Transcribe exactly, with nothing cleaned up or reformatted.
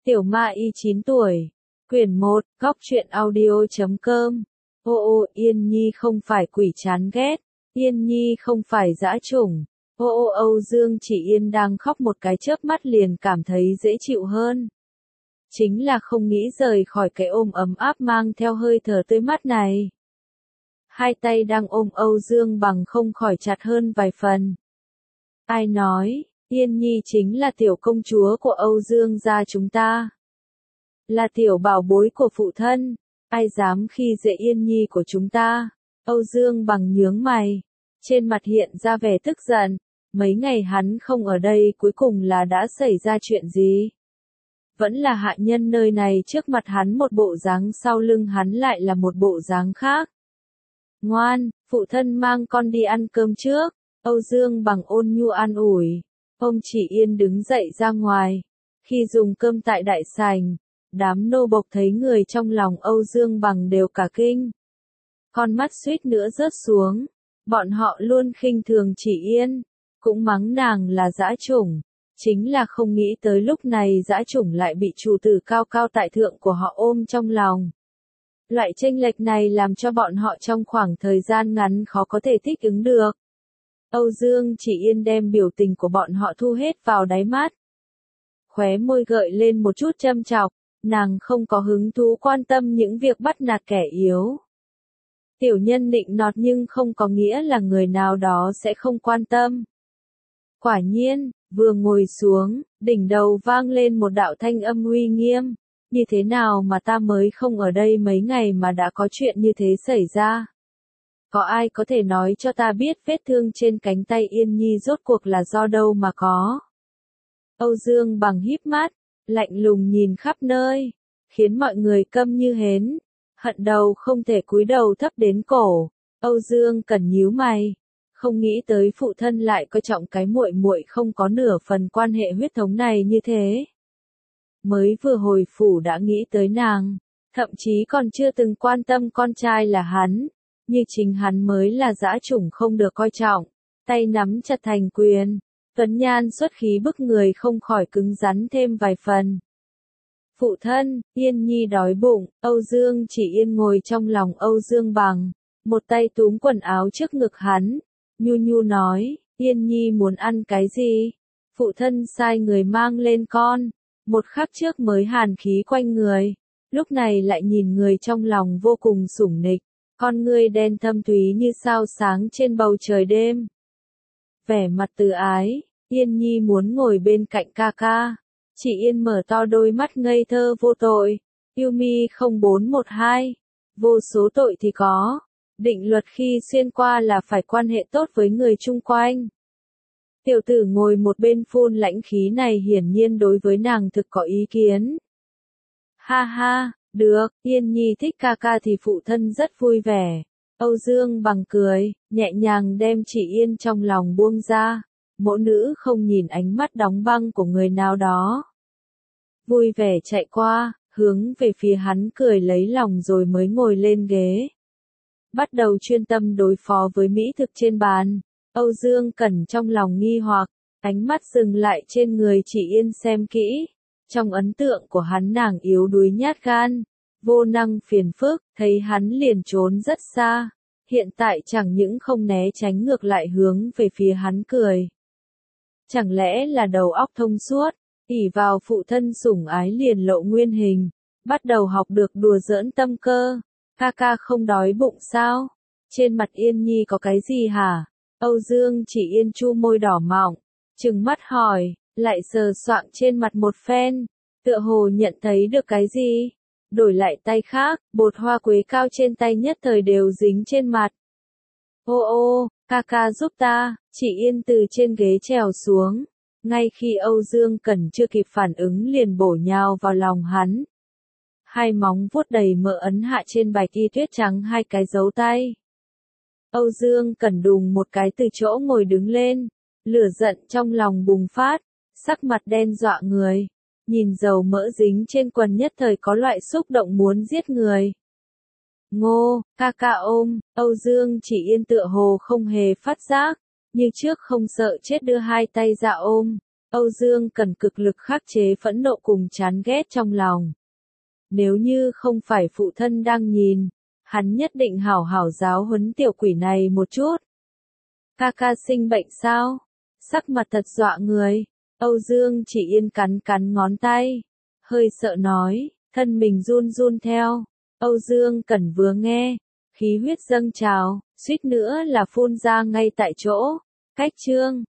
Tiểu Ma Y chín tuổi. Quyển một, góc truyện audio.com. Ô ô, Yên Nhi không phải quỷ chán ghét. Yên Nhi không phải dã chủng. Ô ô, Âu Dương Chỉ Yên đang khóc một cái chớp mắt liền cảm thấy dễ chịu hơn. Chính là không nghĩ rời khỏi cái ôm ấm áp mang theo hơi thở tươi mát này. Hai tay đang ôm Âu Dương Bằng không khỏi chặt hơn vài phần. Ai nói, Yên Nhi chính là tiểu công chúa của Âu Dương gia chúng ta. Là tiểu bảo bối của phụ thân, ai dám khi dễ Yên Nhi của chúng ta. Âu Dương Bằng nhướng mày, trên mặt hiện ra vẻ tức giận, mấy ngày hắn không ở đây cuối cùng là đã xảy ra chuyện gì? Vẫn là hạ nhân nơi này trước mặt hắn một bộ dáng, sau lưng hắn lại là một bộ dáng khác. Ngoan, phụ thân mang con đi ăn cơm trước. Âu Dương Bằng ôn nhu an ủi. Ông Chỉ Yên đứng dậy ra ngoài. Khi dùng cơm tại đại sảnh, đám nô bộc thấy người trong lòng Âu Dương Bằng đều cả kinh. Con mắt suýt nữa rớt xuống. Bọn họ luôn khinh thường Chỉ Yên, cũng mắng nàng là dã chủng. Chính là không nghĩ tới lúc này dã chủng lại bị chủ tử cao cao tại thượng của họ ôm trong lòng. Loại chênh lệch này làm cho bọn họ trong khoảng thời gian ngắn khó có thể thích ứng được. Âu Dương Chỉ Yên đem biểu tình của bọn họ thu hết vào đáy mắt. Khóe môi gợi lên một chút châm chọc, nàng không có hứng thú quan tâm những việc bắt nạt kẻ yếu. Tiểu nhân nịnh nọt nhưng không có nghĩa là người nào đó sẽ không quan tâm. Quả nhiên, vừa ngồi xuống, đỉnh đầu vang lên một đạo thanh âm uy nghiêm. Như thế nào mà ta mới không ở đây mấy ngày mà đã có chuyện như thế xảy ra? Có ai có thể nói cho ta biết vết thương trên cánh tay Yên Nhi rốt cuộc là do đâu mà có? Âu Dương Bằng híp mắt, lạnh lùng nhìn khắp nơi, khiến mọi người câm như hến, hận đầu không thể cúi đầu thấp đến cổ. Âu Dương Cẩn nhíu mày, không nghĩ tới phụ thân lại coi trọng cái muội muội không có nửa phần quan hệ huyết thống này như thế. Mới vừa hồi phủ đã nghĩ tới nàng, thậm chí còn chưa từng quan tâm con trai là hắn, như chính hắn mới là dã chủng không được coi trọng, tay nắm chặt thành quyền, tuấn nhan xuất khí bức người không khỏi cứng rắn thêm vài phần. Phụ thân, Yên Nhi đói bụng. Âu Dương Chỉ Yên ngồi trong lòng Âu Dương Bằng, một tay túm quần áo trước ngực hắn, nhu nhu nói, Yên Nhi muốn ăn cái gì? Phụ thân sai người mang lên con. Một khắc trước mới hàn khí quanh người, lúc này lại nhìn người trong lòng vô cùng sủng nịch, con ngươi đen thâm thúy như sao sáng trên bầu trời đêm. Vẻ mặt từ ái, Yên Nhi muốn ngồi bên cạnh ca ca. Chỉ Yên mở to đôi mắt ngây thơ vô tội. Yêu mi không bốn một hai, vô số tội thì có. Định luật khi xuyên qua là phải quan hệ tốt với người chung quanh. Tiểu tử ngồi một bên phun lãnh khí này hiển nhiên đối với nàng thực có ý kiến. Ha ha, được, Yên Nhi thích ca ca thì phụ thân rất vui vẻ. Âu Dương Bằng cười, nhẹ nhàng đem Chỉ Yên trong lòng buông ra. Mẫu nữ không nhìn ánh mắt đóng băng của người nào đó. Vui vẻ chạy qua, hướng về phía hắn cười lấy lòng rồi mới ngồi lên ghế. Bắt đầu chuyên tâm đối phó với mỹ thực trên bàn. Âu Dương Cẩn trong lòng nghi hoặc, ánh mắt dừng lại trên người Chỉ Yên xem kỹ. Trong ấn tượng của hắn nàng yếu đuối nhát gan, vô năng phiền phức, thấy hắn liền trốn rất xa. Hiện tại chẳng những không né tránh ngược lại hướng về phía hắn cười. Chẳng lẽ là đầu óc thông suốt, ỷ vào phụ thân sủng ái liền lộ nguyên hình, bắt đầu học được đùa giỡn tâm cơ. Ca ca không đói bụng sao? Trên mặt Yên Nhi có cái gì hả? Âu Dương Chỉ Yên chu môi đỏ mọng, trừng mắt hỏi, lại sờ soạng trên mặt một phen, tựa hồ nhận thấy được cái gì. Đổi lại tay khác, bột hoa quế cao trên tay nhất thời đều dính trên mặt. Ô ô, ca ca giúp ta. Chỉ Yên từ trên ghế trèo xuống, ngay khi Âu Dương Cẩn chưa kịp phản ứng liền bổ nhào vào lòng hắn. Hai móng vuốt đầy mỡ ấn hạ trên bạch y tuyết trắng hai cái dấu tay. Âu Dương Cẩn đùng một cái từ chỗ ngồi đứng lên, lửa giận trong lòng bùng phát, sắc mặt đen dọa người, nhìn dầu mỡ dính trên quần nhất thời có loại xúc động muốn giết người. Ngô, ca ca ôm. Âu Dương Chỉ Yên tựa hồ không hề phát giác, như trước không sợ chết đưa hai tay ra ôm. Âu Dương cần cực lực khắc chế phẫn nộ cùng chán ghét trong lòng. Nếu như không phải phụ thân đang nhìn, hắn nhất định hảo hảo giáo huấn tiểu quỷ này một chút. Ca ca sinh bệnh sao? Sắc mặt thật dọa người. Âu Dương chỉ yên cắn cắn ngón tay. Hơi sợ nói, thân mình run run theo. Âu Dương Cẩn vừa nghe, khí huyết dâng trào, suýt nữa là phun ra ngay tại chỗ. Cách chương